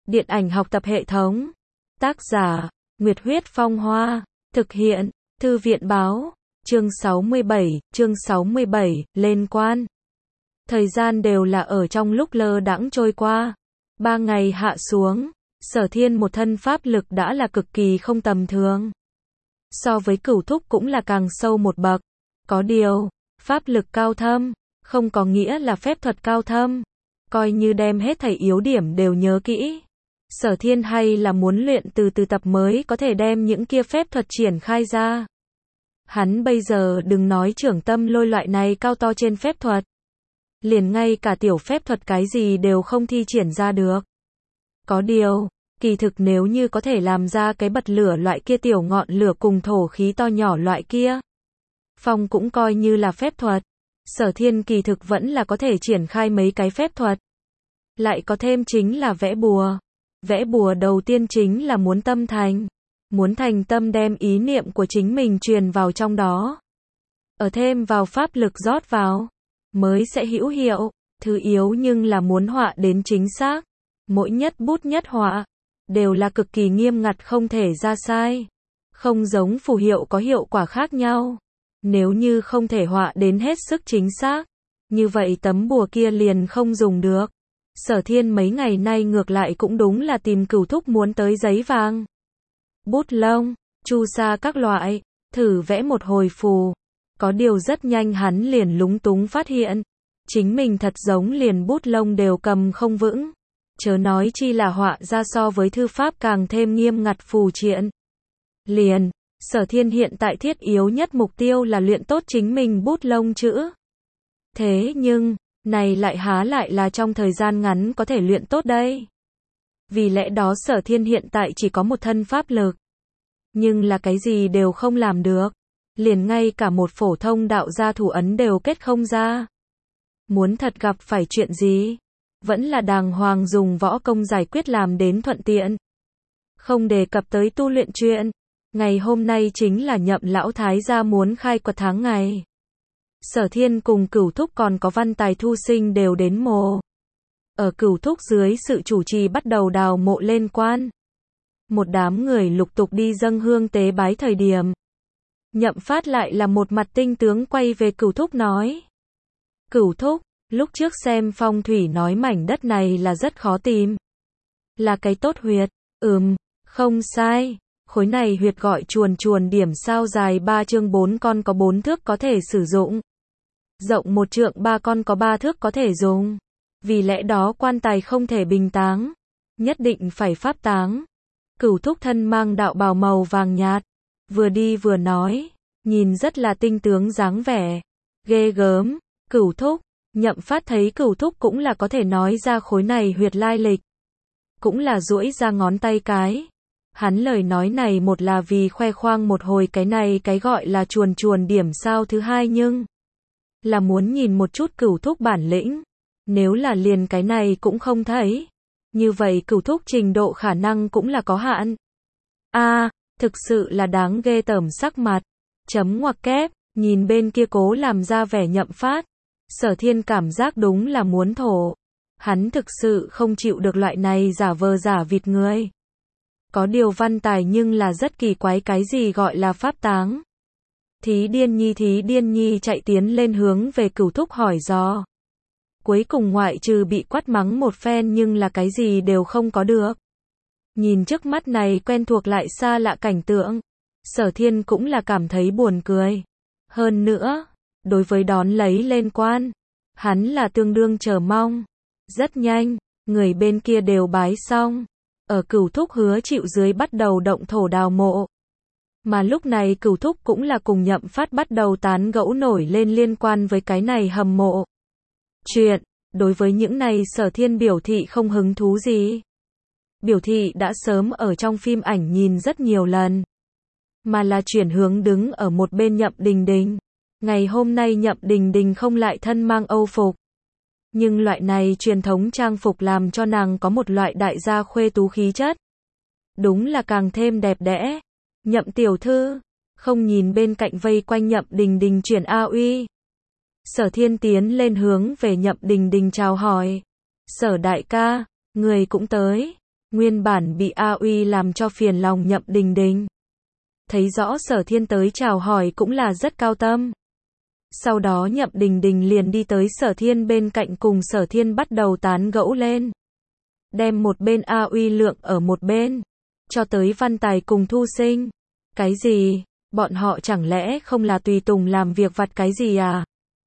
Điện ảnh học tập hệ thống. Tác giả, Nguyệt Huyết Phong Hoa. Thực hiện, Thư viện Báo. Chương 67, lên quan. Thời gian đều là ở trong lúc lơ đãng trôi qua. 3 ngày hạ xuống, Sở Thiên một thân pháp lực đã là cực kỳ không tầm thường. So với Cửu Thúc cũng là càng sâu một bậc. Có điều, pháp lực cao thâm, không có nghĩa là phép thuật cao thâm. Coi như đem hết thảy yếu điểm đều nhớ kỹ. Sở Thiên hay là muốn luyện từ từ tập mới có thể đem những kia phép thuật triển khai ra. Hắn bây giờ đừng nói trưởng tâm lôi loại này cao to trên phép thuật. Liền ngay cả tiểu phép thuật cái gì đều không thi triển ra được. Có điều, kỳ thực nếu như có thể làm ra cái bật lửa loại kia tiểu ngọn lửa cùng thổ khí to nhỏ loại kia. Phong cũng coi như là phép thuật. Sở Thiên kỳ thực vẫn là có thể triển khai mấy cái phép thuật. Lại có thêm chính là vẽ bùa. Vẽ bùa đầu tiên chính là muốn tâm thành. Muốn thành tâm đem ý niệm của chính mình truyền vào trong đó. Ở thêm vào pháp lực rót vào. Mới sẽ hữu hiệu. Thứ yếu nhưng là muốn họa đến chính xác. Mỗi nhất bút nhất họa. Đều là cực kỳ nghiêm ngặt không thể ra sai. Không giống phù hiệu có hiệu quả khác nhau. Nếu như không thể họa đến hết sức chính xác. Như vậy tấm bùa kia liền không dùng được. Sở Thiên mấy ngày nay ngược lại cũng đúng là tìm Cửu Thúc muốn tới giấy vàng. Bút lông, chu sa các loại, thử vẽ một hồi phù. Có điều rất nhanh hắn liền lúng túng phát hiện. Chính mình thật giống liền bút lông đều cầm không vững. Chớ nói chi là họa ra so với thư pháp càng thêm nghiêm ngặt phù triện. Liền, Sở Thiên hiện tại thiết yếu nhất mục tiêu là luyện tốt chính mình bút lông chữ. Thế nhưng, này lại há lại là trong thời gian ngắn có thể luyện tốt đây. Vì lẽ đó Sở Thiên hiện tại chỉ có một thân pháp lực. Nhưng là cái gì đều không làm được. Liền ngay cả một phổ thông đạo gia thủ ấn đều kết không ra. Muốn thật gặp phải chuyện gì? Vẫn là đàng hoàng dùng võ công giải quyết làm đến thuận tiện. Không đề cập tới tu luyện chuyện. Ngày hôm nay chính là Nhậm lão thái gia muốn khai quật tháng ngày. Sở Thiên cùng Cửu Thúc còn có Văn Tài Thu Sinh đều đến mộ. Ở Cửu Thúc dưới sự chủ trì bắt đầu đào mộ lên quan. Một đám người lục tục đi dâng hương tế bái thời điểm. Nhậm Phát lại là một mặt tinh tướng quay về Cửu Thúc nói. Cửu Thúc, lúc trước xem phong thủy nói mảnh đất này là rất khó tìm. Là cái tốt huyệt, không sai. Khối này huyệt gọi chuồn chuồn điểm sao dài 3 trượng 4 con có 4 thước có thể sử dụng. Rộng 1 trượng 3 con có 3 thước có thể dùng. Vì lẽ đó quan tài không thể bình táng. Nhất định phải pháp táng. Cửu Thúc thân mang đạo bào màu vàng nhạt. Vừa đi vừa nói. Nhìn rất là tinh tướng dáng vẻ. Ghê gớm. Cửu Thúc. Nhậm Phát thấy Cửu Thúc cũng là có thể nói ra khối này huyệt lai lịch. Cũng là duỗi ra ngón tay cái. Hắn lời nói này một là vì khoe khoang một hồi cái này cái gọi là chuồn chuồn điểm sao thứ hai nhưng là muốn nhìn một chút Cửu Thúc bản lĩnh. Nếu là liền cái này cũng không thấy. Như vậy Cửu Thúc trình độ khả năng cũng là có hạn. Thực sự là đáng ghê tởm sắc mặt. Chấm ngoặc kép, nhìn bên kia cố làm ra vẻ Nhậm Phát. Sở Thiên cảm giác đúng là muốn thổ. Hắn thực sự không chịu được loại này giả vờ giả vịt người. Có điều Văn Tài nhưng là rất kỳ quái cái gì gọi là pháp táng. Thí Điên Nhi chạy tiến lên hướng về Cửu Thúc hỏi dò. Cuối cùng ngoại trừ bị quát mắng một phen nhưng là cái gì đều không có được. Nhìn trước mắt này quen thuộc lại xa lạ cảnh tượng. Sở Thiên cũng là cảm thấy buồn cười. Hơn nữa, đối với đón lấy lên quan, hắn là tương đương chờ mong. Rất nhanh, người bên kia đều bái xong. Ở Cửu Thúc hứa chịu dưới bắt đầu động thổ đào mộ. Mà lúc này Cửu Thúc cũng là cùng Nhậm Phát bắt đầu tán gẫu nổi lên liên quan với cái này hầm mộ. Chuyện, đối với những này Sở Thiên biểu thị không hứng thú gì. Biểu thị đã sớm ở trong phim ảnh nhìn rất nhiều lần. Mà là chuyển hướng đứng ở một bên Nhậm Đình Đình. Ngày hôm nay Nhậm Đình Đình không lại thân mang Âu phục. Nhưng loại này truyền thống trang phục làm cho nàng có một loại đại gia khuê tú khí chất. Đúng là càng thêm đẹp đẽ. Nhậm tiểu thư, không nhìn bên cạnh vây quanh Nhậm Đình Đình chuyển A uy. Sở Thiên tiến lên hướng về Nhậm Đình Đình chào hỏi. Sở đại ca, người cũng tới. Nguyên bản bị A Uy làm cho phiền lòng Nhậm Đình Đình. Thấy rõ Sở Thiên tới chào hỏi cũng là rất cao tâm. Sau đó Nhậm Đình Đình liền đi tới Sở Thiên bên cạnh cùng Sở Thiên bắt đầu tán gẫu lên. Đem một bên A Uy lượng ở một bên. Cho tới Văn Tài cùng Thu Sinh. Cái gì? Bọn họ chẳng lẽ không là tùy tùng làm việc vặt cái gì à?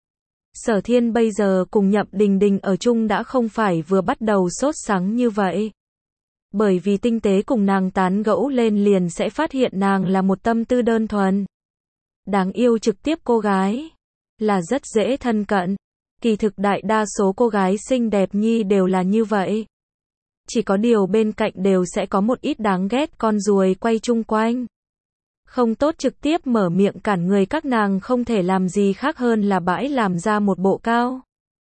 Sở Thiên bây giờ cùng Nhậm Đình Đình ở chung đã không phải vừa bắt đầu sốt sắng như vậy. Bởi vì tinh tế cùng nàng tán gẫu lên liền sẽ phát hiện nàng là một tâm tư đơn thuần. Đáng yêu trực tiếp cô gái. Là rất dễ thân cận. Kỳ thực đại đa số cô gái xinh đẹp nhi đều là như vậy. Chỉ có điều bên cạnh đều sẽ có một ít đáng ghét con ruồi quay chung quanh. Không tốt trực tiếp mở miệng cản người, các nàng không thể làm gì khác hơn là bãi làm ra một bộ cao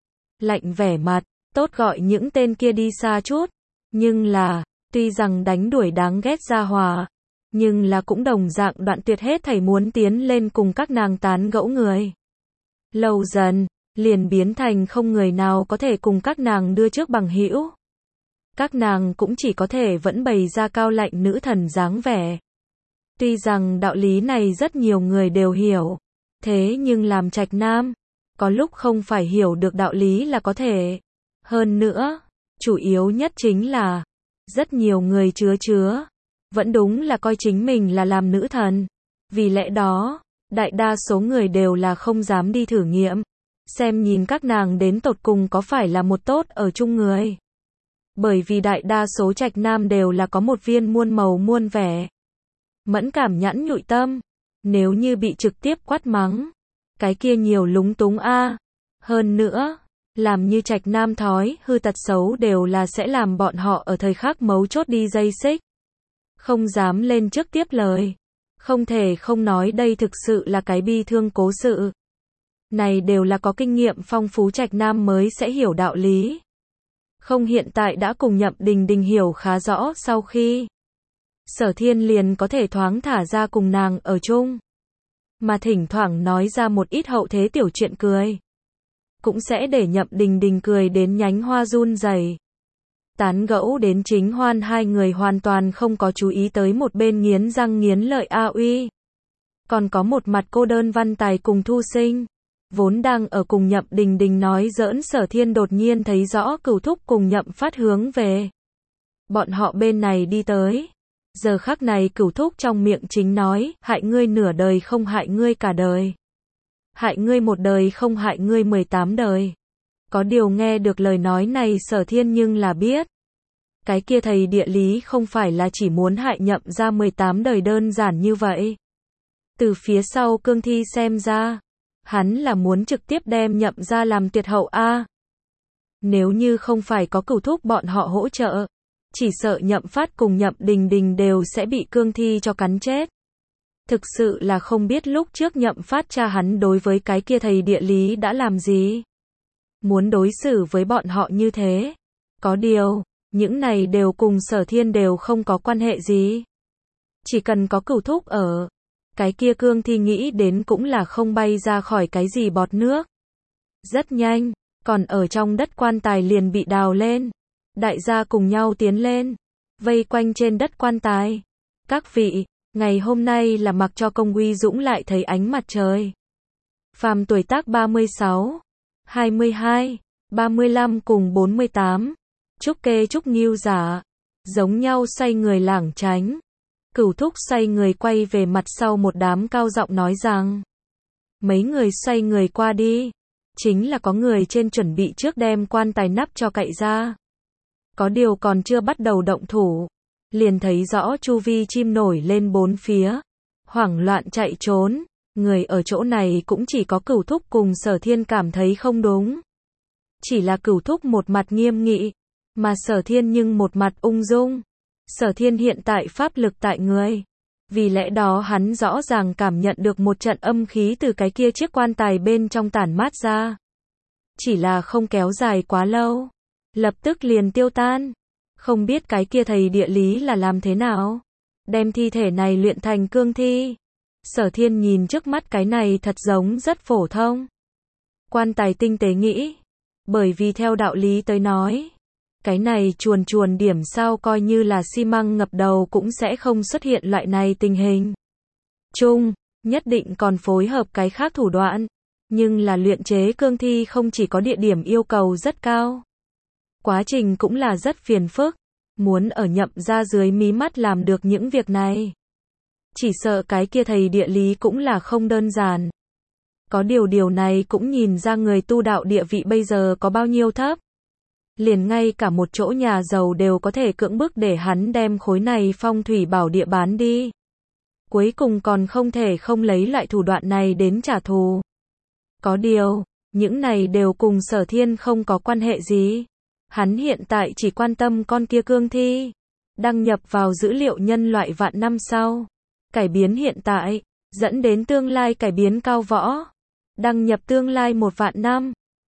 lạnh vẻ mặt, tốt gọi những tên kia đi xa chút. Nhưng là, tuy rằng đánh đuổi đáng ghét ra hòa, nhưng là cũng đồng dạng đoạn tuyệt hết thảy muốn tiến lên cùng các nàng tán gẫu người. Lâu dần, liền biến thành không người nào có thể cùng các nàng đưa trước bằng hữu. Các nàng cũng chỉ có thể vẫn bày ra cao lạnh nữ thần dáng vẻ. Tuy rằng đạo lý này rất nhiều người đều hiểu, thế nhưng làm trạch nam, có lúc không phải hiểu được đạo lý là có thể. Hơn nữa, chủ yếu nhất chính là, rất nhiều người chứa, vẫn đúng là coi chính mình là làm nữ thần. Vì lẽ đó, đại đa số người đều là không dám đi thử nghiệm, xem nhìn các nàng đến tột cùng có phải là một tốt ở chung người. Bởi vì đại đa số trạch nam đều là có một viên muôn màu muôn vẻ. Mẫn cảm nhẵn nhụi tâm, nếu như bị trực tiếp quát mắng, cái kia nhiều lúng túng a. Hơn nữa, làm như trạch nam thói hư tật xấu đều là sẽ làm bọn họ ở thời khắc mấu chốt đi dây xích. Không dám lên trước tiếp lời. Không thể không nói đây thực sự là cái bi thương cố sự. Này đều là có kinh nghiệm phong phú trạch nam mới sẽ hiểu đạo lý. Không hiện tại đã cùng Nhậm Đình Đình hiểu khá rõ sau khi Sở Thiên liền có thể thoáng thả ra cùng nàng ở chung. Mà thỉnh thoảng nói ra một ít hậu thế tiểu chuyện cười. Cũng sẽ để Nhậm Đình Đình cười đến nhánh hoa run rẩy. Tán gẫu đến chính hoan, hai người hoàn toàn không có chú ý tới một bên nghiến răng nghiến lợi A Uy. Còn có một mặt cô đơn Văn Tài cùng Thu Sinh. Vốn đang ở cùng Nhậm Đình Đình nói giỡn, Sở Thiên đột nhiên thấy rõ Cửu Thúc cùng Nhậm Phát hướng về bọn họ bên này đi tới. Giờ khắc này Cửu Thúc trong miệng chính nói, hại ngươi nửa đời không hại ngươi cả đời. Hại ngươi một đời không hại ngươi 18 đời. Có điều nghe được lời nói này Sở Thiên nhưng là biết. Cái kia thầy địa lý không phải là chỉ muốn hại Nhậm ra 18 đời đơn giản như vậy. Từ phía sau cương thi xem ra, hắn là muốn trực tiếp đem Nhậm ra làm tuyệt hậu a. Nếu như không phải có Cửu Thúc bọn họ hỗ trợ, chỉ sợ Nhậm Phát cùng Nhậm Đình Đình đều sẽ bị cương thi cho cắn chết. Thực sự là không biết lúc trước Nhậm Phát cha hắn đối với cái kia thầy địa lý đã làm gì. Muốn đối xử với bọn họ như thế. Có điều, những này đều cùng Sở Thiên đều không có quan hệ gì. Chỉ cần có Cửu Thúc ở, cái kia cương thi nghĩ đến cũng là không bay ra khỏi cái gì bọt nước. Rất nhanh, còn ở trong đất quan tài liền bị đào lên. Đại gia cùng nhau tiến lên, vây quanh trên đất quan tài. Các vị, ngày hôm nay là mặc cho công uy dũng lại thấy ánh mặt trời. Phàm tuổi tác 36, 22, 35 cùng 48. Trúc Kê Trúc Nghiêu giả, giống nhau xoay người lảng tránh. Cửu Thúc xoay người quay về mặt sau một đám cao giọng nói rằng. Mấy người xoay người qua đi. Chính là có người trên chuẩn bị trước đem quan tài nắp cho cậy ra. Có điều còn chưa bắt đầu động thủ. Liền thấy rõ chu vi chim nổi lên bốn phía. Hoảng loạn chạy trốn. Người ở chỗ này cũng chỉ có Cửu Thúc cùng Sở Thiên cảm thấy không đúng. Chỉ là Cửu Thúc một mặt nghiêm nghị. Mà Sở Thiên nhưng một mặt ung dung. Sở Thiên hiện tại pháp lực tại người. Vì lẽ đó hắn rõ ràng cảm nhận được một trận âm khí từ cái kia chiếc quan tài bên trong tản mát ra. Chỉ là không kéo dài quá lâu. Lập tức liền tiêu tan. Không biết cái kia thầy địa lý là làm thế nào. Đem thi thể này luyện thành cương thi. Sở Thiên nhìn trước mắt cái này thật giống rất phổ thông. Quan tài tinh tế nghĩ. Bởi vì theo đạo lý tới nói. Cái này chuồn chuồn điểm sao coi như là xi măng ngập đầu cũng sẽ không xuất hiện loại này tình hình. Chung, nhất định còn phối hợp cái khác thủ đoạn. Nhưng là luyện chế cương thi không chỉ có địa điểm yêu cầu rất cao. Quá trình cũng là rất phiền phức. Muốn ở Nhậm gia dưới mí mắt làm được những việc này. Chỉ sợ cái kia thầy địa lý cũng là không đơn giản. Có điều này cũng nhìn ra người tu đạo địa vị bây giờ có bao nhiêu thấp. Liền ngay cả một chỗ nhà giàu đều có thể cưỡng bức để hắn đem khối này phong thủy bảo địa bán đi. Cuối cùng còn không thể không lấy lại thủ đoạn này đến trả thù. Có điều, những này đều cùng Sở Thiên không có quan hệ gì. Hắn hiện tại chỉ quan tâm con kia cương thi. Đăng nhập vào dữ liệu nhân loại vạn năm sau. Cải biến hiện tại, dẫn đến tương lai cải biến cao võ. Đăng nhập tương lai 1 vạn năm.